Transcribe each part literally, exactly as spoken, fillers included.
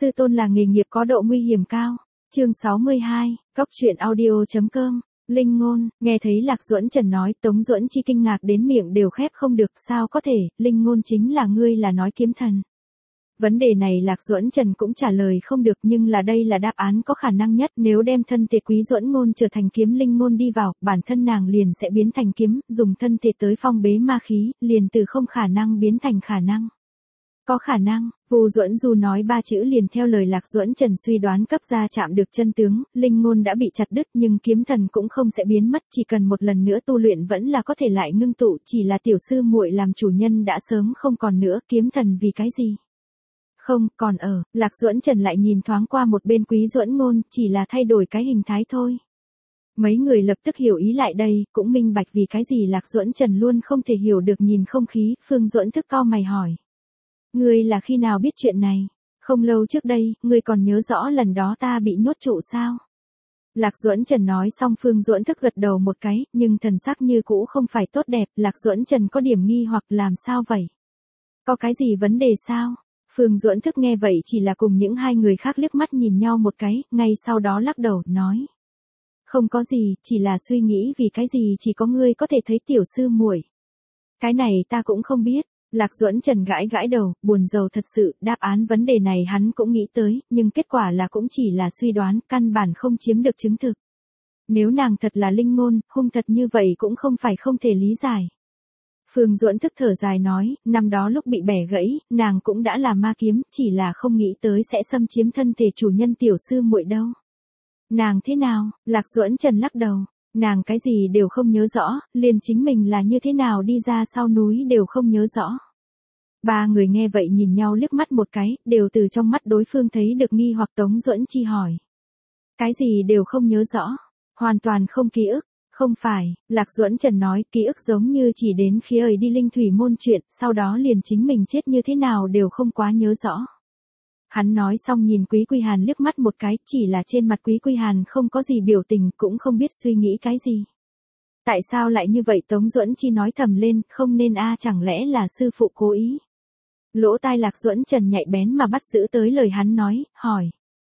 Sư tôn là nghề nghiệp có độ nguy hiểm cao. Chương sáu mươi hai, Cóc truyện audio chấm com. Linh ngôn, nghe thấy Lạc Duẫn Trần nói, Tống Duẫn Chi kinh ngạc đến miệng đều khép không được, sao có thể, Linh ngôn chính là ngươi là nói kiếm thần. Vấn đề này Lạc Duẫn Trần cũng trả lời không được, nhưng là đây là đáp án có khả năng nhất, nếu đem thân thể Quý Duẫn Ngôn trở thành kiếm linh ngôn đi vào, bản thân nàng liền sẽ biến thành kiếm, dùng thân thể tới phong bế ma khí, liền từ không khả năng biến thành khả năng. Có khả năng, Vu Duẫn Du nói ba chữ liền theo lời Lạc Duẫn Trần suy đoán cấp ra chạm được chân tướng, linh ngôn đã bị chặt đứt nhưng kiếm thần cũng không sẽ biến mất, chỉ cần một lần nữa tu luyện vẫn là có thể lại ngưng tụ, chỉ là tiểu sư muội làm chủ nhân đã sớm không còn nữa, kiếm thần vì cái gì? Không, còn ở, Lạc Duẫn Trần lại nhìn thoáng qua một bên Quý Duẫn Ngôn, chỉ là thay đổi cái hình thái thôi. Mấy người lập tức hiểu ý lại đây, cũng minh bạch vì cái gì Lạc Duẫn Trần luôn không thể hiểu được nhìn không khí, Phương Duẫn thức cau mày hỏi. Ngươi là khi nào biết chuyện này? Không lâu trước đây, ngươi còn nhớ rõ lần đó ta bị nhốt trụ sao? Lạc Duẫn Trần nói xong Phương Duẫn thức gật đầu một cái, nhưng thần sắc như cũ không phải tốt đẹp, Lạc Duẫn Trần có điểm nghi hoặc làm sao vậy? Có cái gì vấn đề sao? Phương Duẫn thức nghe vậy chỉ là cùng những hai người khác liếc mắt nhìn nhau một cái, ngay sau đó lắc đầu, nói. Không có gì, chỉ là suy nghĩ vì cái gì chỉ có ngươi có thể thấy tiểu sư muội. Cái này ta cũng không biết. Lạc Duẫn Trần gãi gãi đầu, buồn rầu thật sự, đáp án vấn đề này hắn cũng nghĩ tới, nhưng kết quả là cũng chỉ là suy đoán, căn bản không chiếm được chứng thực. Nếu nàng thật là linh ngôn, hung thật như vậy cũng không phải không thể lý giải. Phương Duẫn thức thở dài nói, năm đó lúc bị bẻ gãy, nàng cũng đã là ma kiếm, chỉ là không nghĩ tới sẽ xâm chiếm thân thể chủ nhân tiểu sư muội đâu. Nàng thế nào? Lạc Duẫn Trần lắc đầu. Nàng cái gì đều không nhớ rõ, liền chính mình là như thế nào đi ra sau núi đều không nhớ rõ. Ba người nghe vậy nhìn nhau liếc mắt một cái, đều từ trong mắt đối phương thấy được nghi hoặc. Tống Duẫn Chi hỏi. Cái gì đều không nhớ rõ, hoàn toàn không ký ức, không phải, Lạc Duẫn Trần nói, ký ức giống như chỉ đến khi ấy đi linh thủy môn chuyện, sau đó liền chính mình chết như thế nào đều không quá nhớ rõ. Hắn nói xong nhìn Quý Quy Hàn liếc mắt một cái, chỉ là trên mặt Quý Quy Hàn không có gì biểu tình, cũng không biết suy nghĩ cái gì. Tại sao lại như vậy? Tống Duẫn Chi nói thầm lên, không nên a, chẳng lẽ là sư phụ cố ý. Lỗ tai Lạc Duẫn Trần nhạy bén mà bắt giữ tới lời hắn nói, hỏi.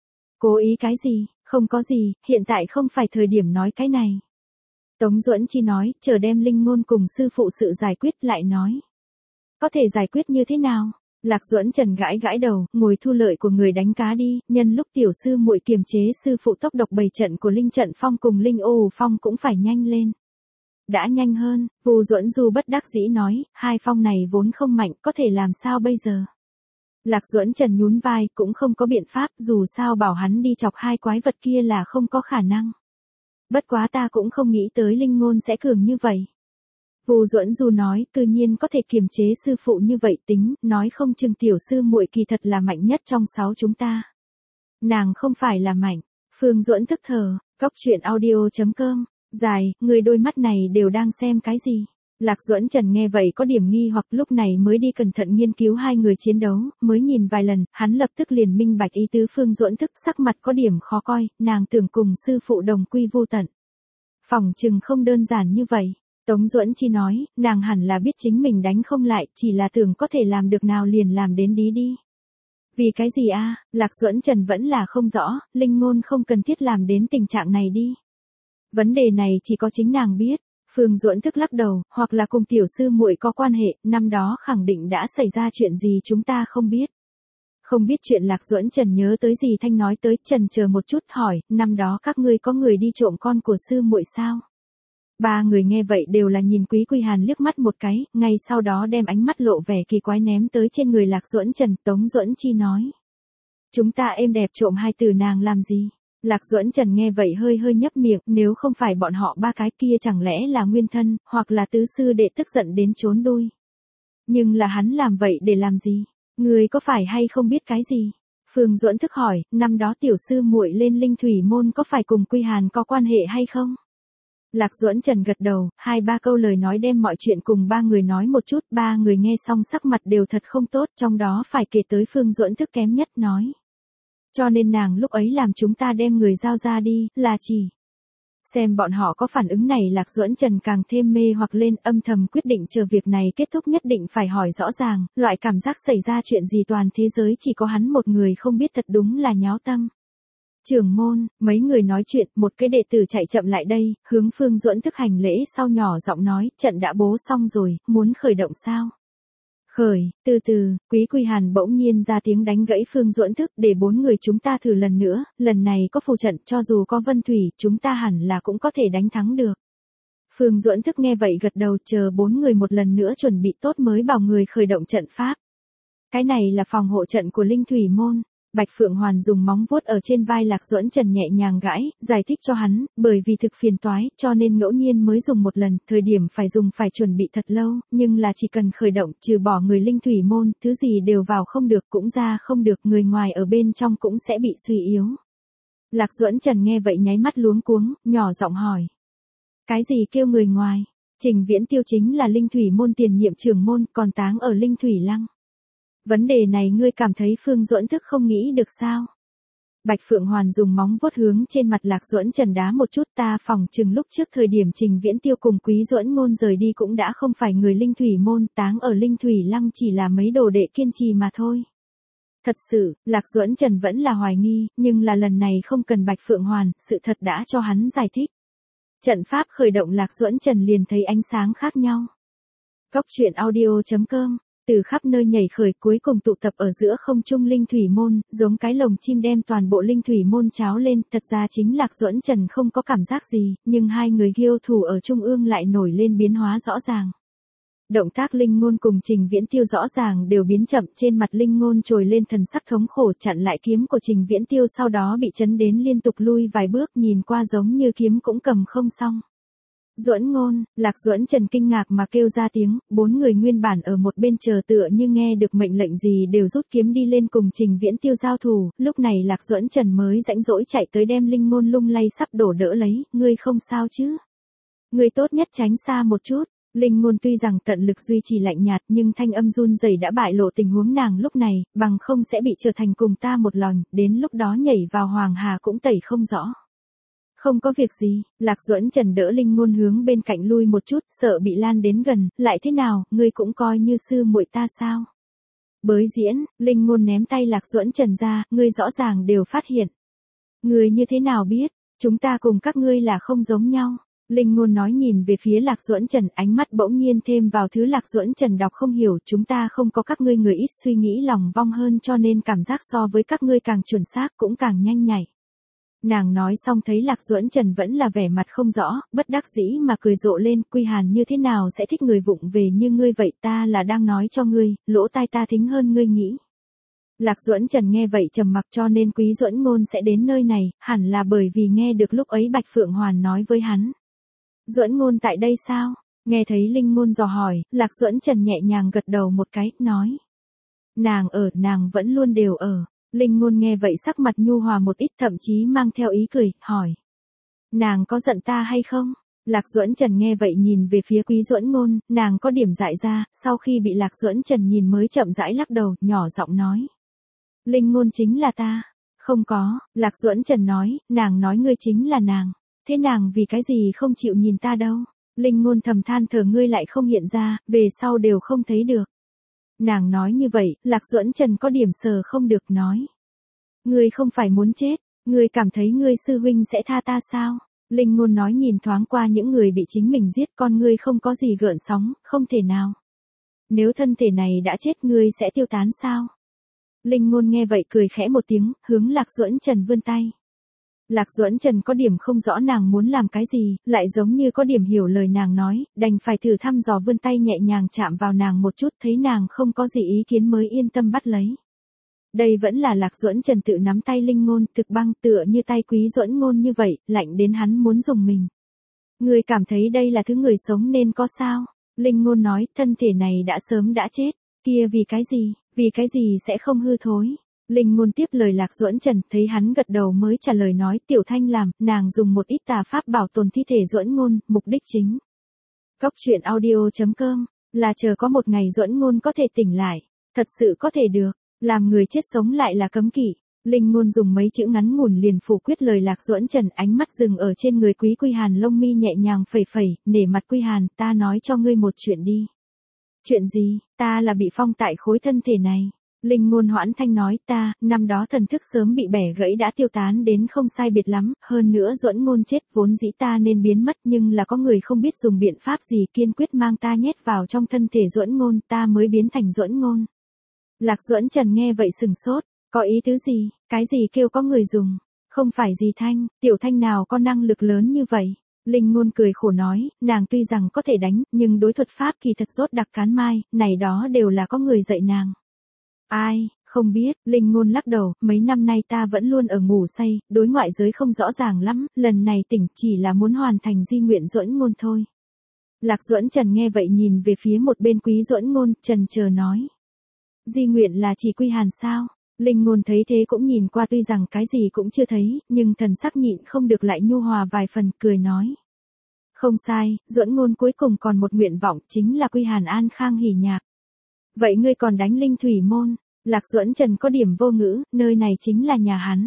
Cố ý cái gì? Không có gì, hiện tại không phải thời điểm nói cái này. Tống Duẫn Chi nói, chờ đem linh ngôn cùng sư phụ sự giải quyết lại nói. Có thể giải quyết như thế nào? Lạc Duẫn Trần gãi gãi đầu, ngồi thu lợi của người đánh cá đi, nhân lúc tiểu sư muội kiềm chế sư phụ tốc độc bày trận của linh trận phong cùng linh ô phong cũng phải nhanh lên. Đã nhanh hơn, Vu Duẫn Du bất đắc dĩ nói, hai phong này vốn không mạnh, có thể làm sao bây giờ? Lạc Duẫn Trần nhún vai, cũng không có biện pháp, dù sao bảo hắn đi chọc hai quái vật kia là không có khả năng. Bất quá ta cũng không nghĩ tới linh ngôn sẽ cường như vậy. Vu Duẫn Du nói, cư nhiên có thể kiềm chế sư phụ như vậy, tính, nói không chừng tiểu sư muội kỳ thật là mạnh nhất trong sáu chúng ta. Nàng không phải là mạnh. Phương Duẫn thức thờ, Cóc truyện audio chấm com, dài, người đôi mắt này đều đang xem cái gì? Lạc Duẫn Trần nghe vậy có điểm nghi hoặc, lúc này mới đi cẩn thận nghiên cứu hai người chiến đấu, mới nhìn vài lần, hắn lập tức liền minh bạch ý tứ Phương Duẫn thức, sắc mặt có điểm khó coi, nàng tưởng cùng sư phụ đồng quy vô tận. Phỏng chừng không đơn giản như vậy. Tống Duẫn Chi nói, nàng hẳn là biết chính mình đánh không lại, chỉ là tưởng có thể làm được nào liền làm đến đi đi. Vì cái gì a? Lạc Duẫn Trần vẫn là không rõ, linh ngôn không cần thiết làm đến tình trạng này đi. Vấn đề này chỉ có chính nàng biết. Phương Duẫn thức lắc đầu, hoặc là cùng tiểu sư muội có quan hệ, năm đó khẳng định đã xảy ra chuyện gì chúng ta không biết. Không biết chuyện. Lạc Duẫn Trần nhớ tới gì thanh nói tới, trần chờ một chút hỏi, năm đó các ngươi có người đi trộm con của sư muội sao? Ba người nghe vậy đều là nhìn Quý Quy Hàn liếc mắt một cái, ngay sau đó đem ánh mắt lộ vẻ kỳ quái ném tới trên người Lạc Duẫn Trần. Tống Duẫn Chi nói. Chúng ta êm đẹp trộm hai từ nàng làm gì? Lạc Duẫn Trần nghe vậy hơi hơi nhấp miệng, nếu không phải bọn họ ba cái kia chẳng lẽ là nguyên thân, hoặc là tứ sư đệ tức giận đến trốn đuôi. Nhưng là hắn làm vậy để làm gì? Người có phải hay không biết cái gì? Phương Duẫn thức hỏi, năm đó tiểu sư muội lên linh thủy môn có phải cùng Quy Hàn có quan hệ hay không? Lạc Duẫn Trần gật đầu, hai ba câu lời nói đem mọi chuyện cùng ba người nói một chút, ba người nghe xong sắc mặt đều thật không tốt, trong đó phải kể tới Phương Duẫn thức kém nhất nói. Cho nên nàng lúc ấy làm chúng ta đem người giao ra đi, là chỉ. Xem bọn họ có phản ứng này, Lạc Duẫn Trần càng thêm mê hoặc lên, âm thầm quyết định chờ việc này kết thúc nhất định phải hỏi rõ ràng, loại cảm giác xảy ra chuyện gì toàn thế giới chỉ có hắn một người không biết thật đúng là nháo tâm. Trưởng môn, mấy người nói chuyện, một cái đệ tử chạy chậm lại đây, hướng Phương Duẫn Thức hành lễ sau nhỏ giọng nói, trận đã bố xong rồi, muốn khởi động sao? Khởi, từ từ, Quý Quy Hàn bỗng nhiên ra tiếng đánh gãy Phương Duẫn Thức, để bốn người chúng ta thử lần nữa, lần này có phù trận, cho dù có Vân Thủy, chúng ta hẳn là cũng có thể đánh thắng được. Phương Duẫn Thức nghe vậy gật đầu, chờ bốn người một lần nữa chuẩn bị tốt mới bảo người khởi động trận pháp. Cái này là phòng hộ trận của Linh Thủy môn. Bạch Phượng Hoàn dùng móng vuốt ở trên vai Lạc Duẫn Trần nhẹ nhàng gãi, giải thích cho hắn, bởi vì thực phiền toái, cho nên ngẫu nhiên mới dùng một lần, thời điểm phải dùng phải chuẩn bị thật lâu, nhưng là chỉ cần khởi động, trừ bỏ người Linh Thủy môn, thứ gì đều vào không được cũng ra không được, người ngoài ở bên trong cũng sẽ bị suy yếu. Lạc Duẫn Trần nghe vậy nháy mắt luống cuống, nhỏ giọng hỏi. Cái gì kêu người ngoài? Trình Viễn Tiêu chính là Linh Thủy môn tiền nhiệm trưởng môn, còn táng ở Linh Thủy Lăng. Vấn đề này ngươi cảm thấy Phương Duẫn Thức không nghĩ được sao? Bạch Phượng Hoàn dùng móng vuốt hướng trên mặt Lạc Duẫn Trần đá một chút, ta phòng chừng lúc trước thời điểm Trình Viễn Tiêu cùng Quý Duẫn Ngôn rời đi cũng đã không phải người Linh Thủy môn, táng ở Linh Thủy Lăng chỉ là mấy đồ đệ kiên trì mà thôi. Thật sự, Lạc Duẫn Trần vẫn là hoài nghi, nhưng là lần này không cần Bạch Phượng Hoàn, sự thật đã cho hắn giải thích. Trận pháp khởi động, Lạc Duẫn Trần liền thấy ánh sáng khác nhau. Góc truyện audio chấm com từ khắp nơi nhảy khởi, cuối cùng tụ tập ở giữa không trung Linh Thủy môn, giống cái lồng chim đem toàn bộ Linh Thủy môn cháo lên, thật ra chính Lạc Duẫn Trần không có cảm giác gì, nhưng hai người kiêu thủ ở trung ương lại nổi lên biến hóa rõ ràng. Động tác Linh Ngôn cùng Trình Viễn Tiêu rõ ràng đều biến chậm, trên mặt Linh Ngôn trồi lên thần sắc thống khổ, chặn lại kiếm của Trình Viễn Tiêu sau đó bị chấn đến liên tục lui vài bước, nhìn qua giống như kiếm cũng cầm không xong. Duẫn Ngôn, Lạc Duẫn Trần kinh ngạc mà kêu ra tiếng, bốn người nguyên bản ở một bên chờ tựa như nghe được mệnh lệnh gì đều rút kiếm đi lên cùng Trình Viễn Tiêu giao thủ, lúc này Lạc Duẫn Trần mới rãnh rỗi chạy tới đem Linh Ngôn lung lay sắp đổ đỡ lấy, ngươi không sao chứ? Ngươi tốt nhất tránh xa một chút. Linh Ngôn tuy rằng tận lực duy trì lạnh nhạt nhưng thanh âm run rẩy đã bại lộ tình huống nàng lúc này, bằng không sẽ bị trở thành cùng ta một lòi, đến lúc đó nhảy vào Hoàng Hà cũng tẩy không rõ. Không có việc gì, Lạc Duẫn Trần đỡ Linh Ngôn hướng bên cạnh lui một chút, sợ bị lan đến gần, lại thế nào, ngươi cũng coi như sư muội ta sao? Bới diễn, Linh Ngôn ném tay Lạc Duẫn Trần ra, ngươi rõ ràng đều phát hiện. Ngươi như thế nào biết, chúng ta cùng các ngươi là không giống nhau. Linh Ngôn nói, nhìn về phía Lạc Duẫn Trần, ánh mắt bỗng nhiên thêm vào thứ Lạc Duẫn Trần đọc không hiểu, chúng ta không có các ngươi người ít suy nghĩ lòng vong hơn cho nên cảm giác so với các ngươi càng chuẩn xác cũng càng nhanh nhạy. Nàng nói xong thấy Lạc Duẫn Trần vẫn là vẻ mặt không rõ, bất đắc dĩ mà cười rộ lên, Quy Hàn như thế nào sẽ thích người vụng về như ngươi vậy, ta là đang nói cho ngươi, lỗ tai ta thính hơn ngươi nghĩ. Lạc Duẫn Trần nghe vậy trầm mặc, cho nên Quý Duẫn Ngôn sẽ đến nơi này, hẳn là bởi vì nghe được lúc ấy Bạch Phượng Hoàn nói với hắn. Duẫn Ngôn tại đây sao? Nghe thấy Linh Ngôn dò hỏi, Lạc Duẫn Trần nhẹ nhàng gật đầu một cái, nói. Nàng ở, nàng vẫn luôn đều ở. Linh Ngôn nghe vậy sắc mặt nhu hòa một ít, thậm chí mang theo ý cười, hỏi. Nàng có giận ta hay không? Lạc Duẫn Trần nghe vậy nhìn về phía Quý Duẫn Ngôn, nàng có điểm dại ra, sau khi bị Lạc Duẫn Trần nhìn mới chậm rãi lắc đầu, nhỏ giọng nói. Linh Ngôn chính là ta. Không có, Lạc Duẫn Trần nói, nàng nói ngươi chính là nàng. Thế nàng vì cái gì không chịu nhìn ta đâu? Linh Ngôn thầm than thở, ngươi lại không hiện ra, về sau đều không thấy được. Nàng nói như vậy, Lạc Duẫn Trần có điểm sờ không được, nói. Ngươi không phải muốn chết, ngươi cảm thấy ngươi sư huynh sẽ tha ta sao? Linh Ngôn nói, nhìn thoáng qua những người bị chính mình giết, con ngươi không có gì gợn sóng, không thể nào. Nếu thân thể này đã chết ngươi sẽ tiêu tán sao? Linh Ngôn nghe vậy cười khẽ một tiếng, hướng Lạc Duẫn Trần vươn tay. Lạc Duẫn Trần có điểm không rõ nàng muốn làm cái gì, lại giống như có điểm hiểu lời nàng nói, đành phải thử thăm dò vươn tay nhẹ nhàng chạm vào nàng một chút, thấy nàng không có gì ý kiến mới yên tâm bắt lấy. Đây vẫn là Lạc Duẫn Trần tự nắm tay Linh Ngôn, thực băng tựa như tay Quý Duẫn Ngôn như vậy, lạnh đến hắn muốn dùng mình. Người cảm thấy đây là thứ người sống nên có sao? Linh Ngôn nói, thân thể này đã sớm đã chết, kia vì cái gì, vì cái gì sẽ không hư thối? Linh Ngôn tiếp lời Lạc Duẫn Trần, thấy hắn gật đầu mới trả lời nói, Tiểu Thanh làm, nàng dùng một ít tà pháp bảo tồn thi thể Duẫn Ngôn, mục đích chính. Góc truyện audio chấm com, là chờ có một ngày Duẫn Ngôn có thể tỉnh lại, thật sự có thể được, làm người chết sống lại là cấm kỵ. Linh Ngôn dùng mấy chữ ngắn ngủn liền phủ quyết lời Lạc Duẫn Trần, ánh mắt dừng ở trên người Quý Quy Hàn, lông mi nhẹ nhàng phẩy phẩy, nể mặt Quy Hàn, ta nói cho ngươi một chuyện đi. Chuyện gì? Ta là bị phong tại khối thân thể này. Linh Ngôn hoãn thanh nói, ta, năm đó thần thức sớm bị bẻ gãy đã tiêu tán đến không sai biệt lắm, hơn nữa Duẫn Ngôn chết vốn dĩ ta nên biến mất, nhưng là có người không biết dùng biện pháp gì kiên quyết mang ta nhét vào trong thân thể Duẫn Ngôn, ta mới biến thành Duẫn Ngôn. Lạc Duẫn Trần nghe vậy sừng sốt, có ý tứ gì, cái gì kêu có người dùng, không phải gì Thanh, tiểu Thanh nào có năng lực lớn như vậy. Linh Ngôn cười khổ nói, nàng tuy rằng có thể đánh, nhưng đối thuật pháp kỳ thật rốt đặc cán mai, này đó đều là có người dạy nàng. Ai, không biết, Linh Ngôn lắc đầu, mấy năm nay ta vẫn luôn ở ngủ say, đối ngoại giới không rõ ràng lắm, lần này tỉnh chỉ là muốn hoàn thành di nguyện Duẫn Ngôn thôi. Lạc Duẫn Trần nghe vậy nhìn về phía một bên Quý Duẫn Ngôn, trần chờ nói. Di nguyện là chỉ Quy Hàn sao? Linh Ngôn thấy thế cũng nhìn qua, tuy rằng cái gì cũng chưa thấy, nhưng thần sắc nhịn không được lại nhu hòa vài phần, cười nói. Không sai, Duẫn Ngôn cuối cùng còn một nguyện vọng, chính là Quy Hàn an khang hỉ nhạc. Vậy ngươi còn đánh Linh Thủy Môn? Lạc Duẫn Trần có điểm vô ngữ, nơi này chính là nhà hắn.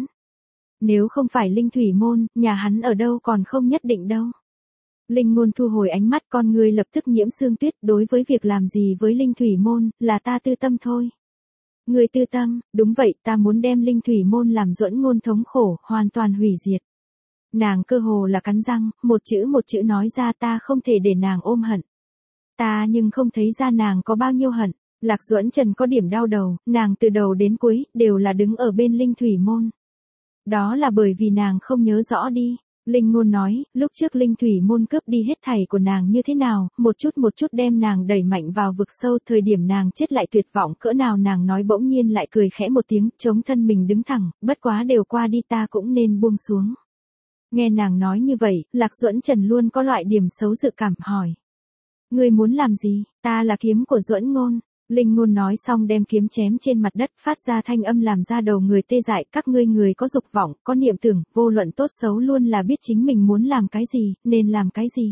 Nếu không phải Linh Thủy Môn, nhà hắn ở đâu còn không nhất định đâu. Linh Ngôn thu hồi ánh mắt, con người lập tức nhiễm sương tuyết, đối với việc làm gì với Linh Thủy Môn, là ta tư tâm thôi. Người tư tâm, đúng vậy, ta muốn đem Linh Thủy Môn làm Duẫn Ngôn thống khổ, hoàn toàn hủy diệt. Nàng cơ hồ là cắn răng, một chữ một chữ nói ra, ta không thể để nàng ôm hận. Ta nhưng không thấy ra nàng có bao nhiêu hận. Lạc Duẫn Trần có điểm đau đầu, nàng từ đầu đến cuối, đều là đứng ở bên Linh Thủy Môn. Đó là bởi vì nàng không nhớ rõ đi. Linh Ngôn nói, lúc trước Linh Thủy Môn cướp đi hết thảy của nàng như thế nào, một chút một chút đem nàng đẩy mạnh vào vực sâu, thời điểm nàng chết lại tuyệt vọng cỡ nào, nàng nói bỗng nhiên lại cười khẽ một tiếng, chống thân mình đứng thẳng, bất quá đều qua đi, ta cũng nên buông xuống. Nghe nàng nói như vậy, Lạc Duẫn Trần luôn có loại điểm xấu dự cảm, hỏi. Ngươi muốn làm gì? Ta là kiếm của Duẫn Ngôn. Linh Ngôn nói xong đem kiếm chém trên mặt đất, phát ra thanh âm làm ra đầu người tê dại, các ngươi người có dục vọng, có niệm tưởng, vô luận tốt xấu luôn là biết chính mình muốn làm cái gì, nên làm cái gì.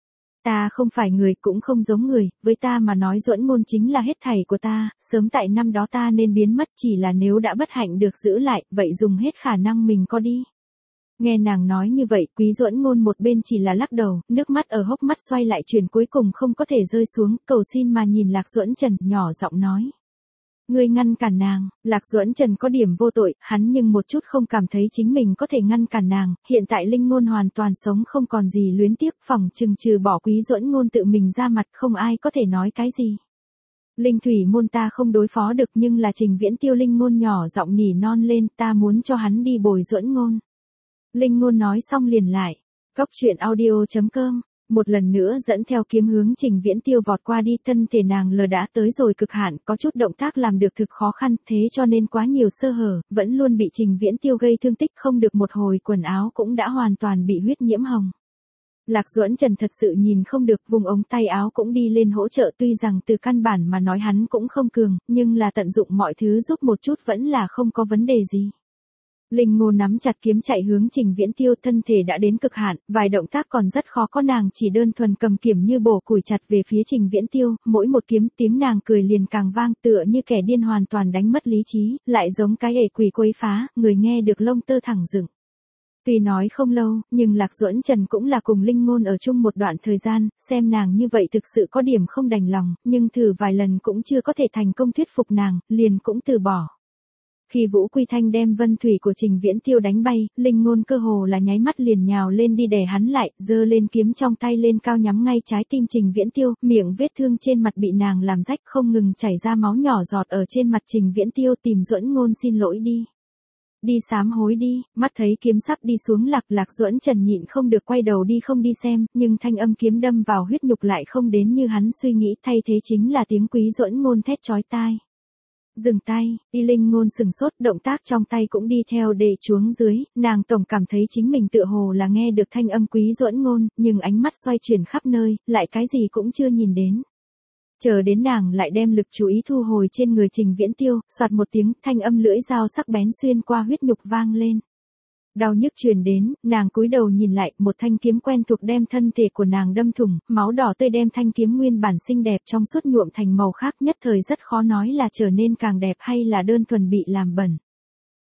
Ta không phải người, cũng không giống người, với ta mà nói Duẫn Ngôn chính là hết thảy của ta, sớm tại năm đó ta nên biến mất, chỉ là nếu đã bất hạnh được giữ lại, vậy dùng hết khả năng mình có đi. Nghe nàng nói như vậy, Quý Duẫn Ngôn một bên chỉ là lắc đầu, nước mắt ở hốc mắt xoay lại chuyển, cuối cùng không có thể rơi xuống, cầu xin mà nhìn Lạc Duẫn Trần, nhỏ giọng nói. Ngươi ngăn cản nàng. Lạc Duẫn Trần có điểm vô tội, hắn nhưng một chút không cảm thấy chính mình có thể ngăn cản nàng, hiện tại Linh Ngôn hoàn toàn sống không còn gì luyến tiếc, phỏng chừng trừ bỏ Quý Duẫn Ngôn tự mình ra mặt, không ai có thể nói cái gì. Linh Thủy Môn ta không đối phó được, nhưng là Trình Viễn Tiêu, Linh Ngôn nhỏ giọng nỉ non lên, ta muốn cho hắn đi bồi Duẫn Ngôn. Linh Ngôn nói xong liền lại. Cóc truyện audio chấm com, một lần nữa dẫn theo kiếm hướng Trình Viễn Tiêu vọt qua đi, thân thể nàng lờ đã tới rồi cực hạn, có chút động tác làm được thực khó khăn, thế cho nên quá nhiều sơ hở, vẫn luôn bị Trình Viễn Tiêu gây thương tích, không được một hồi quần áo cũng đã hoàn toàn bị huyết nhiễm hồng. Lạc Duẫn Trần thật sự nhìn không được, vùng ống tay áo cũng đi lên hỗ trợ, tuy rằng từ căn bản mà nói hắn cũng không cường, nhưng là tận dụng mọi thứ giúp một chút vẫn là không có vấn đề gì. Linh Ngôn nắm chặt kiếm chạy hướng Trình Viễn Tiêu, thân thể đã đến cực hạn, vài động tác còn rất khó, có nàng chỉ đơn thuần cầm kiếm như bổ củi chặt về phía Trình Viễn Tiêu, mỗi một kiếm tiếng nàng cười liền càng vang, tựa như kẻ điên hoàn toàn đánh mất lý trí, lại giống cái ể quỷ quấy phá, người nghe được lông tơ thẳng dựng. Tuy nói không lâu, nhưng Lạc Duẫn Trần cũng là cùng Linh Ngôn ở chung một đoạn thời gian, xem nàng như vậy thực sự có điểm không đành lòng, nhưng thử vài lần cũng chưa có thể thành công thuyết phục nàng, liền cũng từ bỏ. Khi Vũ Quy Thanh đem vân thủy của Trình Viễn Tiêu đánh bay, Linh Ngôn cơ hồ là nháy mắt liền nhào lên đi đè hắn lại, giơ lên kiếm trong tay lên cao nhắm ngay trái tim Trình Viễn Tiêu, miệng vết thương trên mặt bị nàng làm rách không ngừng chảy ra máu nhỏ giọt ở trên mặt Trình Viễn Tiêu, tìm Duẫn Ngôn xin lỗi đi. Đi sám hối đi, mắt thấy kiếm sắp đi xuống lạc Lạc Duẫn Trần nhịn không được quay đầu đi không đi xem, nhưng thanh âm kiếm đâm vào huyết nhục lại không đến như hắn suy nghĩ, thay thế chính là tiếng Quý Duẫn Ngôn thét chói tai. Dừng tay, Y Linh Ngôn sừng sốt, động tác trong tay cũng đi theo để chuống dưới, nàng tổng cảm thấy chính mình tựa hồ là nghe được thanh âm Quý Duẫn Ngôn, nhưng ánh mắt xoay chuyển khắp nơi, lại cái gì cũng chưa nhìn đến. Chờ đến nàng lại đem lực chú ý thu hồi trên người Trình Viễn Tiêu, soạt một tiếng, thanh âm lưỡi dao sắc bén xuyên qua huyết nhục vang lên. Đau nhức truyền đến, nàng cúi đầu nhìn lại, một thanh kiếm quen thuộc đem thân thể của nàng đâm thủng, máu đỏ tươi đem thanh kiếm nguyên bản xinh đẹp trong suốt nhuộm thành màu khác, nhất thời rất khó nói là trở nên càng đẹp hay là đơn thuần bị làm bẩn.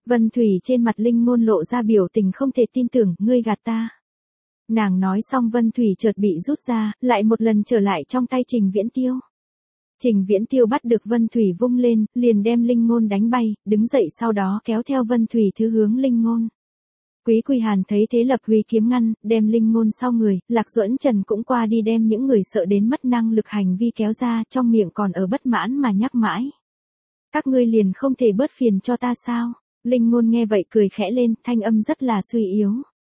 Vân Thủy trên mặt Linh Ngôn lộ ra biểu tình không thể tin tưởng, ngươi gạt ta. Nàng nói xong Vân Thủy chợt bị rút ra, lại một lần trở lại trong tay Trình Viễn Tiêu. Trình Viễn Tiêu bắt được Vân Thủy vung lên, liền đem Linh Ngôn đánh bay, đứng dậy sau đó kéo theo Vân Thủy thứ hướng Linh Ngôn. Quý Quy Hàn thấy thế lập huy kiếm ngăn, đem Linh Ngôn sau người, Lạc Duẫn Trần cũng qua đi đem những người sợ đến mất năng lực hành vi kéo ra, trong miệng còn ở bất mãn mà nhắc mãi. Các ngươi liền không thể bớt phiền cho ta sao? Linh Ngôn nghe vậy cười khẽ lên, thanh âm rất là suy yếu.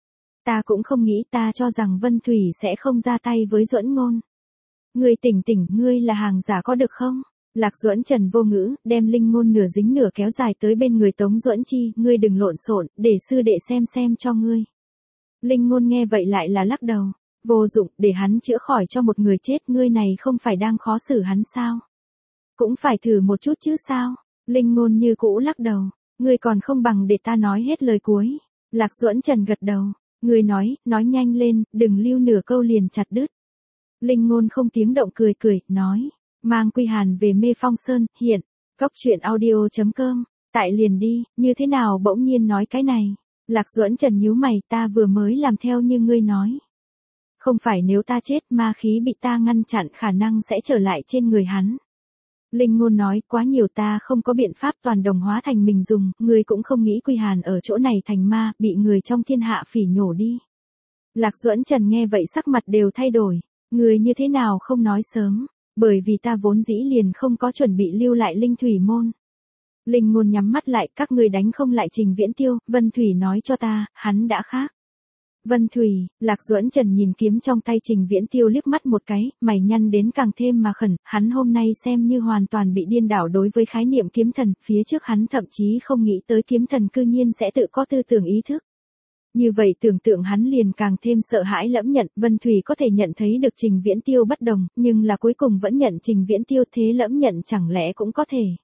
Ta cũng không nghĩ, ta cho rằng Vân Thủy sẽ không ra tay với Duẫn Ngôn. Ngươi tỉnh tỉnh, ngươi là hàng giả có được không? Lạc Duẫn Trần vô ngữ, đem Linh Ngôn nửa dính nửa kéo dài tới bên người Tống Duẫn Chi, ngươi đừng lộn xộn, để sư đệ xem xem cho ngươi. Linh Ngôn nghe vậy lại là lắc đầu, vô dụng, để hắn chữa khỏi cho một người chết, ngươi này không phải đang khó xử hắn sao? Cũng phải thử một chút chứ sao? Linh Ngôn như cũ lắc đầu, ngươi còn không bằng để ta nói hết lời cuối. Lạc Duẫn Trần gật đầu, ngươi nói, nói nhanh lên, đừng lưu nửa câu liền chặt đứt. Linh Ngôn không tiếng động cười cười, nói, mang Quy Hàn về Mê Phong Sơn, hiện, cốc truyện audio chấm com, tại liền đi, như thế nào bỗng nhiên nói cái này. Lạc Duẫn Trần nhíu mày, ta vừa mới làm theo như ngươi nói. Không phải nếu ta chết, ma khí bị ta ngăn chặn khả năng sẽ trở lại trên người hắn. Linh Ngôn nói, quá nhiều, ta không có biện pháp toàn đồng hóa thành mình dùng, ngươi cũng không nghĩ Quy Hàn ở chỗ này thành ma, bị người trong thiên hạ phỉ nhổ đi. Lạc Duẫn Trần nghe vậy sắc mặt đều thay đổi, ngươi như thế nào không nói sớm, bởi vì ta vốn dĩ liền không có chuẩn bị lưu lại Linh Thủy môn. Linh Ngôn nhắm mắt lại, các ngươi đánh không lại Trình Viễn Tiêu, Vân Thủy nói cho ta, hắn đã khác. Vân Thủy, Lạc Duẫn Trần nhìn kiếm trong tay Trình Viễn Tiêu liếc mắt một cái, mày nhăn đến càng thêm mà khẩn, hắn hôm nay xem như hoàn toàn bị điên đảo đối với khái niệm kiếm thần, phía trước hắn thậm chí không nghĩ tới kiếm thần cư nhiên sẽ tự có tư tưởng ý thức. Như vậy tưởng tượng hắn liền càng thêm sợ hãi lẫm nhận, Vân Thủy có thể nhận thấy được Trình Viễn Tiêu bất đồng, nhưng là cuối cùng vẫn nhận Trình Viễn Tiêu, thế lẫm nhận chẳng lẽ cũng có thể.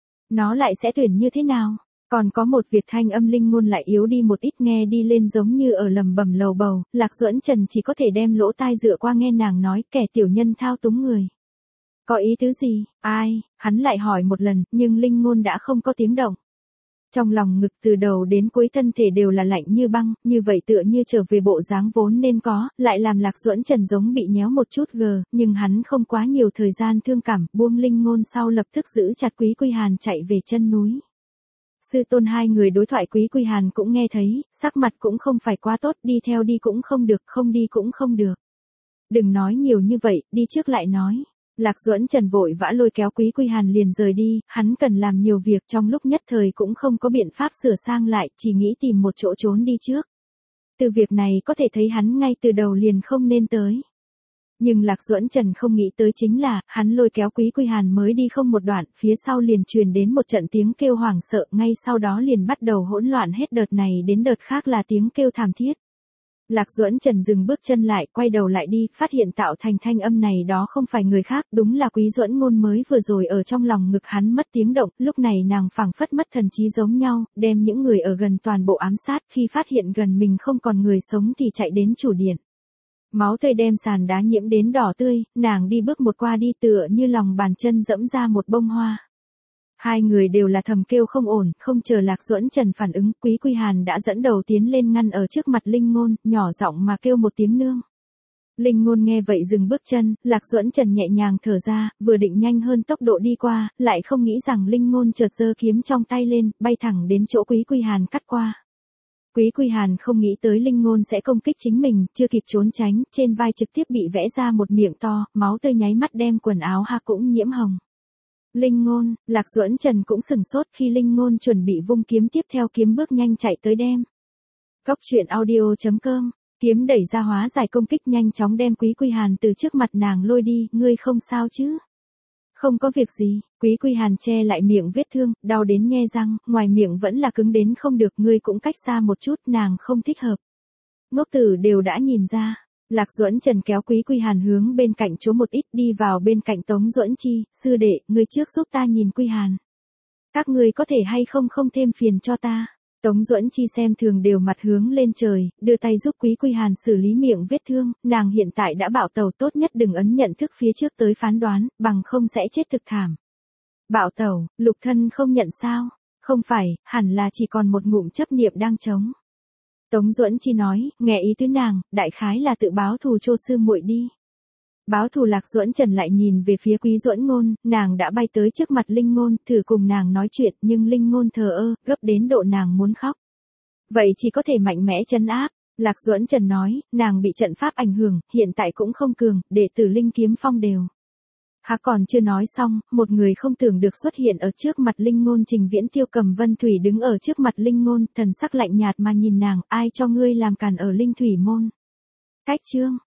Nó lại sẽ tuyển như thế nào? Còn có một việc, thanh âm Linh Ngôn lại yếu đi một ít, nghe đi lên giống như ở lầm bầm lầu bầu, Lạc Duẫn Trần chỉ có thể đem lỗ tai dựa qua nghe nàng nói, kẻ tiểu nhân thao túng người. Có ý tứ gì? Ai? Hắn lại hỏi một lần, nhưng Linh Ngôn đã không có tiếng động. Trong lòng ngực từ đầu đến cuối thân thể đều là lạnh như băng, như vậy tựa như trở về bộ dáng vốn nên có, lại làm Lạc Duẫn Trần giống bị nhéo một chút gờ, nhưng hắn không quá nhiều thời gian thương cảm, buông Linh Ngôn sau lập tức giữ chặt Quý Quy Hàn chạy về chân núi. Sư tôn hai người đối thoại Quý Quy Hàn cũng nghe thấy, sắc mặt cũng không phải quá tốt, đi theo đi cũng không được, không đi cũng không được. Đừng nói nhiều như vậy, đi trước lại nói. Lạc Duẫn Trần vội vã lôi kéo Quý Quy Hàn liền rời đi, hắn cần làm nhiều việc trong lúc nhất thời cũng không có biện pháp sửa sang lại, chỉ nghĩ tìm một chỗ trốn đi trước. Từ việc này có thể thấy hắn ngay từ đầu liền không nên tới. Nhưng Lạc Duẫn Trần không nghĩ tới chính là, hắn lôi kéo Quý Quy Hàn mới đi không một đoạn, phía sau liền truyền đến một trận tiếng kêu hoảng sợ, ngay sau đó liền bắt đầu hỗn loạn hết, đợt này đến đợt khác là tiếng kêu thảm thiết. Lạc Duẫn Trần dừng bước chân lại, quay đầu lại đi, phát hiện tạo thành thanh âm này đó không phải người khác, đúng là Quý Duẫn Ngôn mới vừa rồi ở trong lòng ngực hắn mất tiếng động, lúc này nàng phảng phất mất thần trí giống nhau, đem những người ở gần toàn bộ ám sát, khi phát hiện gần mình không còn người sống thì chạy đến chủ điện. Máu tươi đem sàn đá nhiễm đến đỏ tươi, nàng đi bước một qua đi tựa như lòng bàn chân dẫm ra một bông hoa. Hai người đều là thầm kêu không ổn, không chờ Lạc Duẫn Trần phản ứng, Quý Quy Hàn đã dẫn đầu tiến lên ngăn ở trước mặt Linh Ngôn, nhỏ giọng mà kêu một tiếng nương. Linh Ngôn nghe vậy dừng bước chân, Lạc Duẫn Trần nhẹ nhàng thở ra, vừa định nhanh hơn tốc độ đi qua, lại không nghĩ rằng Linh Ngôn chợt giơ kiếm trong tay lên, bay thẳng đến chỗ Quý Quy Hàn cắt qua. Quý Quy Hàn không nghĩ tới Linh Ngôn sẽ công kích chính mình, chưa kịp trốn tránh, trên vai trực tiếp bị vẽ ra một miệng to, máu tươi nháy mắt đem quần áo ha cũng nhiễm hồng. Linh Ngôn, Lạc Duẫn Trần cũng sừng sốt khi Linh Ngôn chuẩn bị vung kiếm tiếp theo kiếm bước nhanh chạy tới đem. Cốc truyện audio chấm com, kiếm đẩy ra hóa giải công kích nhanh chóng đem Quý Quy Hàn từ trước mặt nàng lôi đi, ngươi không sao chứ? Không có việc gì, Quý Quy Hàn che lại miệng vết thương, đau đến nhe răng, ngoài miệng vẫn là cứng đến không được, ngươi cũng cách xa một chút, nàng không thích hợp. Ngốc tử đều đã nhìn ra. Lạc Duẫn Trần kéo Quý Quy Hàn hướng bên cạnh chỗ một ít, đi vào bên cạnh Tống Duẫn Chi, sư đệ, ngươi trước giúp ta nhìn Quy Hàn. Các ngươi có thể hay không không thêm phiền cho ta. Tống Duẫn Chi xem thường đều mặt hướng lên trời, đưa tay giúp Quý Quy Hàn xử lý miệng vết thương, nàng hiện tại đã bảo tẩu, tốt nhất đừng ấn nhận thức phía trước tới phán đoán, bằng không sẽ chết thực thảm. Bảo tẩu, lục thân không nhận sao? Không phải, hẳn là chỉ còn một ngụm chấp niệm đang trống. Tống Duẫn Chi nói, nghe ý tứ nàng, đại khái là tự báo thù cho sư muội đi. Báo thù Lạc Duẫn Trần lại nhìn về phía Quý Duẫn Ngôn, nàng đã bay tới trước mặt Linh Ngôn, thử cùng nàng nói chuyện, nhưng Linh Ngôn thờ ơ, gấp đến độ nàng muốn khóc. Vậy chỉ có thể mạnh mẽ trấn áp. Lạc Duẫn Trần nói, nàng bị trận pháp ảnh hưởng, hiện tại cũng không cường, đệ tử Linh Kiếm Phong đều. Há còn chưa nói xong, một người không tưởng được xuất hiện ở trước mặt Linh Ngôn. Trình Viễn Tiêu cầm Vân Thủy đứng ở trước mặt Linh Ngôn, thần sắc lạnh nhạt mà nhìn nàng, ai cho ngươi làm càn ở Linh Thủy môn. Cách chương